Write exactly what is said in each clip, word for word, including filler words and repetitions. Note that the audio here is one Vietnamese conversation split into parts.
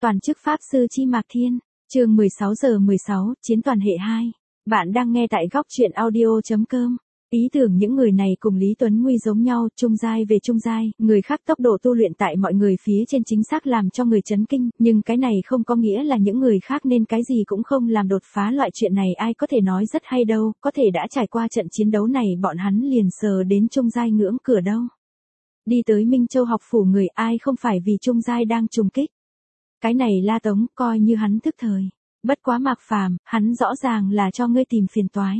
Toàn chức Pháp Sư Chi Mạc Thiên, chương mười sáu giờ mười sáu, Chiến toàn hệ hai. Bạn đang nghe tại góc truyện audio chấm com. Ý tưởng những người này cùng Lý Tuấn Nguy giống nhau, trung giai về trung giai, người khác tốc độ tu luyện tại mọi người phía trên chính xác làm cho người chấn kinh, nhưng cái này không có nghĩa là những người khác nên cái gì cũng không làm đột phá, loại chuyện này ai có thể nói rất hay đâu, có thể đã trải qua trận chiến đấu này bọn hắn liền sờ đến trung giai ngưỡng cửa đâu. Đi tới Minh Châu học phủ người ai không phải vì trung giai đang trùng kích. Cái này La Tống coi như hắn thức thời. Bất quá Mạc Phàm, hắn rõ ràng là cho ngươi tìm phiền toái.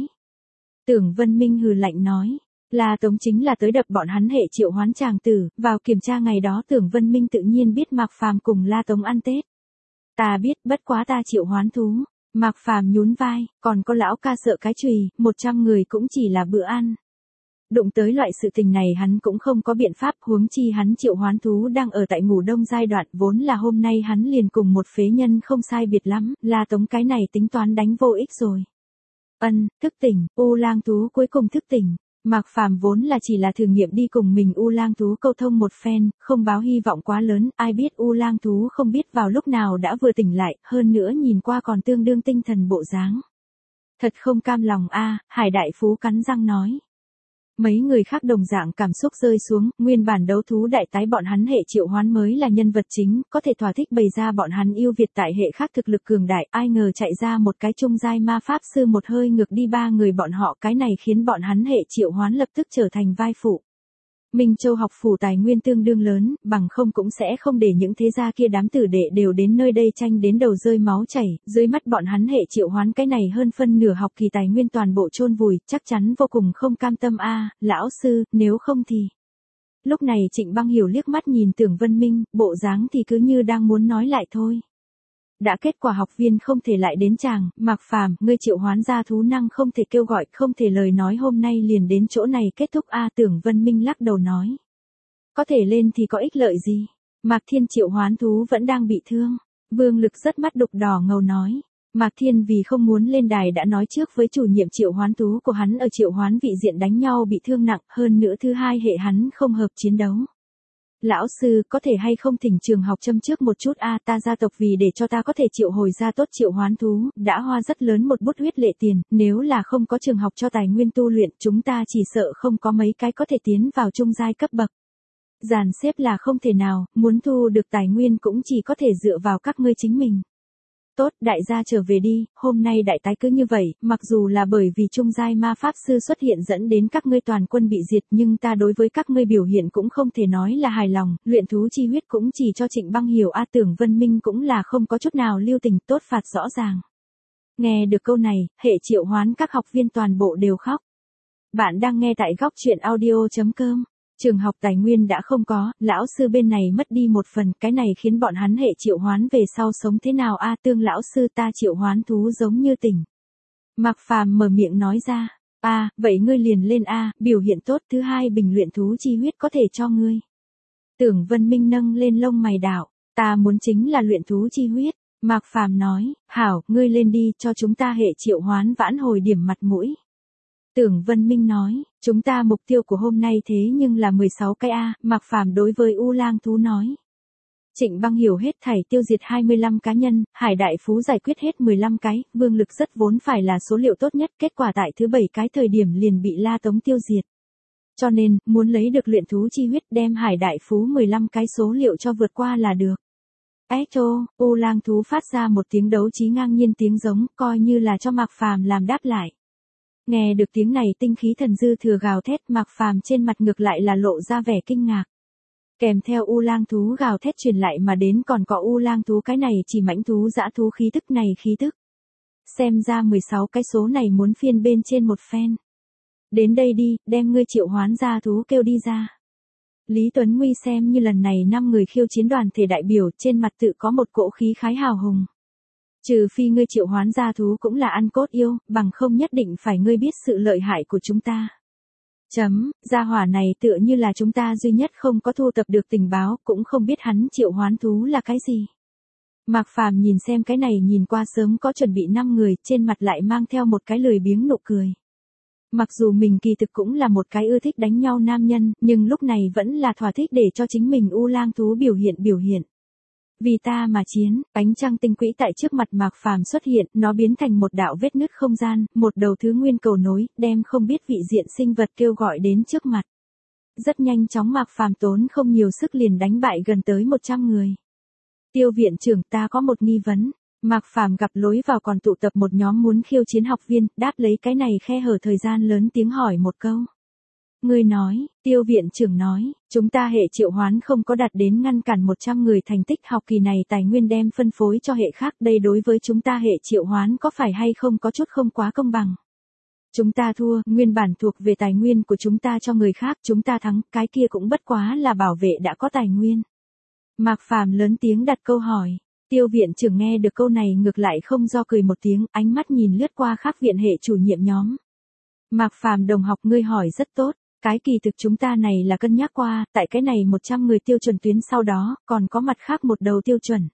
Tưởng Vân Minh hừ lạnh nói. La Tống chính là tới đập bọn hắn hệ triệu hoán chàng tử. Vào kiểm tra ngày đó Tưởng Vân Minh tự nhiên biết Mạc Phàm cùng La Tống ăn Tết. Ta biết, bất quá ta triệu hoán thú. Mạc Phàm nhún vai, còn có lão ca sợ cái chùy, một trăm người cũng chỉ là bữa ăn. Đụng tới loại sự tình này hắn cũng không có biện pháp, huống chi hắn triệu hoán thú đang ở tại ngủ đông giai đoạn, vốn là hôm nay hắn liền cùng một phế nhân không sai biệt lắm, La Tống cái này tính toán đánh vô ích rồi. Ân, thức tỉnh, U Lang thú cuối cùng thức tỉnh. Mạc Phàm vốn là chỉ là thử nghiệm đi cùng mình U Lang thú câu thông một phen, không báo hy vọng quá lớn, ai biết U Lang thú không biết vào lúc nào đã vừa tỉnh lại, hơn nữa nhìn qua còn tương đương tinh thần bộ dáng. Thật không cam lòng a, Hải Đại Phú cắn răng nói. Mấy người khác đồng dạng cảm xúc rơi xuống, nguyên bản đấu thú đại tái bọn hắn hệ triệu hoán mới là nhân vật chính, có thể thỏa thích bày ra bọn hắn yêu Việt tại hệ khác thực lực cường đại, ai ngờ chạy ra một cái trung giai ma pháp sư một hơi ngược đi ba người bọn họ, cái này khiến bọn hắn hệ triệu hoán lập tức trở thành vai phụ. Minh Châu học phủ tài nguyên tương đương lớn, bằng không cũng sẽ không để những thế gia kia đám tử đệ đều đến nơi đây tranh đến đầu rơi máu chảy, dưới mắt bọn hắn hệ triệu hoán cái này hơn phân nửa học kỳ tài nguyên toàn bộ chôn vùi, chắc chắn vô cùng không cam tâm a, lão sư, nếu không thì. Lúc này Trịnh Băng Hiểu liếc mắt nhìn Tưởng Vân Minh, bộ dáng thì cứ như đang muốn nói lại thôi. Đã kết quả học viên không thể lại đến chàng, Mạc Phàm, ngươi triệu hoán ra thú năng không thể kêu gọi, không thể lời nói hôm nay liền đến chỗ này kết thúc a, Tưởng Vân Minh lắc đầu nói. Có thể lên thì có ích lợi gì? Mạc Thiên triệu hoán thú vẫn đang bị thương. Vương Lực rất mắt đục đỏ ngầu nói. Mạc Thiên vì không muốn lên đài đã nói trước với chủ nhiệm triệu hoán thú của hắn ở triệu hoán vị diện đánh nhau bị thương nặng, hơn nữa thứ hai hệ hắn không hợp chiến đấu. Lão sư, có thể hay không thỉnh trường học châm trước một chút a, ta gia tộc vì để cho ta có thể triệu hồi ra tốt triệu hoán thú, đã hoa rất lớn một bút huyết lệ tiền, nếu là không có trường học cho tài nguyên tu luyện, chúng ta chỉ sợ không có mấy cái có thể tiến vào trung giai cấp bậc. Dàn xếp là không thể nào, muốn thu được tài nguyên cũng chỉ có thể dựa vào các ngươi chính mình. Tốt, đại gia trở về đi, hôm nay đại tái cứ như vậy, mặc dù là bởi vì trung giai ma pháp sư xuất hiện dẫn đến các ngươi toàn quân bị diệt, nhưng ta đối với các ngươi biểu hiện cũng không thể nói là hài lòng, luyện thú chi huyết cũng chỉ cho Trịnh Băng Hiểu a, Tưởng Vân Minh cũng là không có chút nào lưu tình, tốt phạt rõ ràng. Nghe được câu này, hệ triệu hoán các học viên toàn bộ đều khóc. Bạn đang nghe tại góc truyện audio chấm com. Trường học tài nguyên đã không có, lão sư bên này mất đi một phần, cái này khiến bọn hắn hệ triệu hoán về sau sống thế nào a, Tương lão sư, ta triệu hoán thú giống như tỉnh. Mạc Phàm mở miệng nói ra, a, vậy ngươi liền lên a, biểu hiện tốt, thứ hai bình luyện thú chi huyết có thể cho ngươi. Tưởng Vân Minh nâng lên lông mày đảo, ta muốn chính là luyện thú chi huyết. Mạc Phàm nói, hảo, ngươi lên đi, cho chúng ta hệ triệu hoán vãn hồi điểm mặt mũi. Tưởng Vân Minh nói, chúng ta mục tiêu của hôm nay thế nhưng là mười sáu cái a, Mạc Phàm đối với U Lang thú nói. Trịnh Băng Hiểu hết thảy tiêu diệt hai mươi lăm cá nhân, Hải Đại Phú giải quyết hết mười lăm cái, Vương Lực rất vốn phải là số liệu tốt nhất, kết quả tại thứ bảy cái thời điểm liền bị La Tống tiêu diệt. Cho nên, muốn lấy được luyện thú chi huyết đem Hải Đại Phú mười lăm cái số liệu cho vượt qua là được. Echo, U Lang thú phát ra một tiếng đấu trí ngang nhiên tiếng giống, coi như là cho Mạc Phàm làm đáp lại. Nghe được tiếng này tinh khí thần dư thừa gào thét, Mạc Phàm trên mặt ngược lại là lộ ra vẻ kinh ngạc. Kèm theo U Lang thú gào thét truyền lại mà đến còn có U Lang thú cái này chỉ mãnh thú dã thú khí tức này khí tức. Xem ra mười sáu cái số này muốn phiên bên trên một phen. Đến đây đi, đem ngươi triệu hoán ra thú kêu đi ra. Lý Tuấn Nguy xem như lần này năm người khiêu chiến đoàn thể đại biểu, trên mặt tự có một cỗ khí khái hào hùng. Trừ phi ngươi triệu hoán gia thú cũng là ăn cốt yêu, bằng không nhất định phải ngươi biết sự lợi hại của chúng ta. Chấm, gia hỏa này tựa như là chúng ta duy nhất không có thu tập được tình báo, cũng không biết hắn triệu hoán thú là cái gì. Mạc Phàm nhìn xem cái này nhìn qua sớm có chuẩn bị năm người, trên mặt lại mang theo một cái lười biếng nụ cười. Mặc dù mình kỳ thực cũng là một cái ưa thích đánh nhau nam nhân, nhưng lúc này vẫn là thỏa thích để cho chính mình U Lang thú biểu hiện biểu hiện. Vì ta mà chiến, ánh trăng tinh quỹ tại trước mặt Mạc Phàm xuất hiện, nó biến thành một đạo vết nứt không gian, một đầu thứ nguyên cầu nối, đem không biết vị diện sinh vật kêu gọi đến trước mặt. Rất nhanh chóng Mạc Phàm tốn không nhiều sức liền đánh bại gần tới một trăm người. Tiêu viện trưởng, ta có một nghi vấn. Mạc Phàm gặp lối vào còn tụ tập một nhóm muốn khiêu chiến học viên, đáp lấy cái này khe hở thời gian lớn tiếng hỏi một câu. Ngươi nói, tiêu viện trưởng nói, chúng ta hệ triệu hoán không có đạt đến ngăn cản một trăm người thành tích học kỳ này tài nguyên đem phân phối cho hệ khác, đây đối với chúng ta hệ triệu hoán có phải hay không có chút không quá công bằng. Chúng ta thua, nguyên bản thuộc về tài nguyên của chúng ta cho người khác, chúng ta thắng, cái kia cũng bất quá là bảo vệ đã có tài nguyên. Mạc Phàm lớn tiếng đặt câu hỏi. Tiêu viện trưởng nghe được câu này ngược lại không do cười một tiếng, ánh mắt nhìn lướt qua khác viện hệ chủ nhiệm nhóm. Mạc Phàm đồng học, ngươi hỏi rất tốt, cái kỳ thực chúng ta này là cân nhắc qua, tại cái này một trăm người tiêu chuẩn tuyến sau đó, còn có mặt khác một đầu tiêu chuẩn.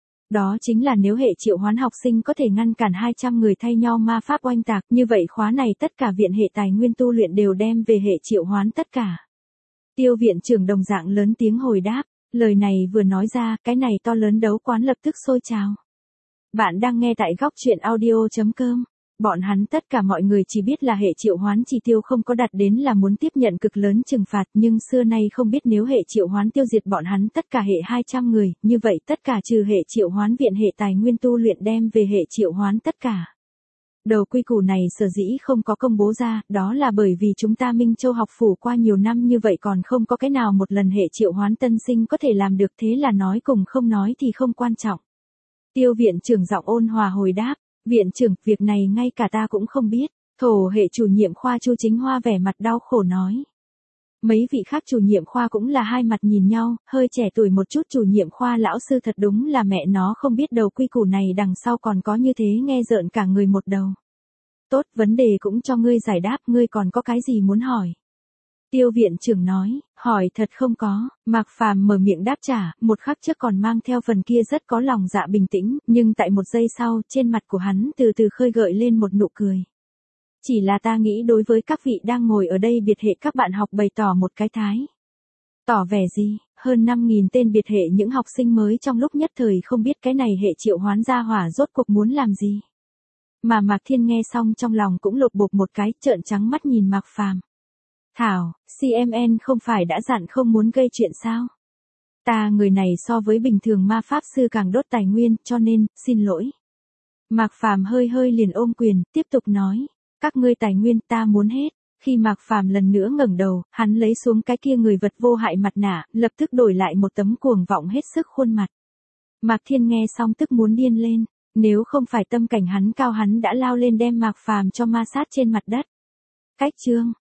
Đó chính là nếu hệ triệu hoán học sinh có thể ngăn cản hai trăm người thay nhau ma pháp oanh tạc, như vậy khóa này tất cả viện hệ tài nguyên tu luyện đều đem về hệ triệu hoán tất cả. Tiêu viện trưởng đồng dạng lớn tiếng hồi đáp. Lời này vừa nói ra, cái này to lớn đấu quán lập tức sôi trào. Bạn đang nghe tại góc truyện audio chấm com. Bọn hắn tất cả mọi người chỉ biết là hệ triệu hoán chỉ tiêu không có đạt đến là muốn tiếp nhận cực lớn trừng phạt, nhưng xưa nay không biết nếu hệ triệu hoán tiêu diệt bọn hắn tất cả hệ hai trăm người, như vậy tất cả trừ hệ triệu hoán viện hệ tài nguyên tu luyện đem về hệ triệu hoán tất cả. Đầu quy củ này sở dĩ không có công bố ra, đó là bởi vì chúng ta Minh Châu học phủ qua nhiều năm như vậy còn không có cái nào một lần hệ triệu hoán tân sinh có thể làm được, thế là nói cùng không nói thì không quan trọng. Tiêu viện trưởng giọng ôn hòa hồi đáp, viện trưởng, việc này ngay cả ta cũng không biết. Thổ hệ chủ nhiệm khoa Chu Chính Hoa vẻ mặt đau khổ nói. Mấy vị khác chủ nhiệm khoa cũng là hai mặt nhìn nhau, hơi trẻ tuổi một chút chủ nhiệm khoa lão sư thật đúng là mẹ nó không biết đầu quy củ này đằng sau còn có như thế, nghe rợn cả người một đầu. Tốt, vấn đề cũng cho ngươi giải đáp, ngươi còn có cái gì muốn hỏi? Tiêu viện trưởng nói, hỏi thật không có. Mạc Phàm mở miệng đáp trả, một khắc trước còn mang theo phần kia rất có lòng dạ bình tĩnh, nhưng tại một giây sau, trên mặt của hắn từ từ khơi gợi lên một nụ cười. Chỉ là ta nghĩ đối với các vị đang ngồi ở đây biệt hệ các bạn học bày tỏ một cái thái. Tỏ vẻ gì? Hơn năm nghìn tên biệt hệ những học sinh mới trong lúc nhất thời không biết cái này hệ triệu hoán gia hỏa rốt cuộc muốn làm gì. Mà Mạc Thiên nghe xong trong lòng cũng lột bột một cái, trợn trắng mắt nhìn Mạc Phàm. Thảo, xê em en không phải đã dặn không muốn gây chuyện sao? Ta người này so với bình thường ma pháp sư càng đốt tài nguyên, cho nên, xin lỗi. Mạc Phàm hơi hơi liền ôm quyền, tiếp tục nói. Các ngươi tài nguyên ta muốn hết. Khi Mạc Phàm lần nữa ngẩng đầu, hắn lấy xuống cái kia người vật vô hại mặt nạ, lập tức đổi lại một tấm cuồng vọng hết sức khuôn mặt. Mạc Thiên nghe xong tức muốn điên lên, nếu không phải tâm cảnh hắn cao hắn đã lao lên đem Mạc Phàm cho ma sát trên mặt đất. Cách chương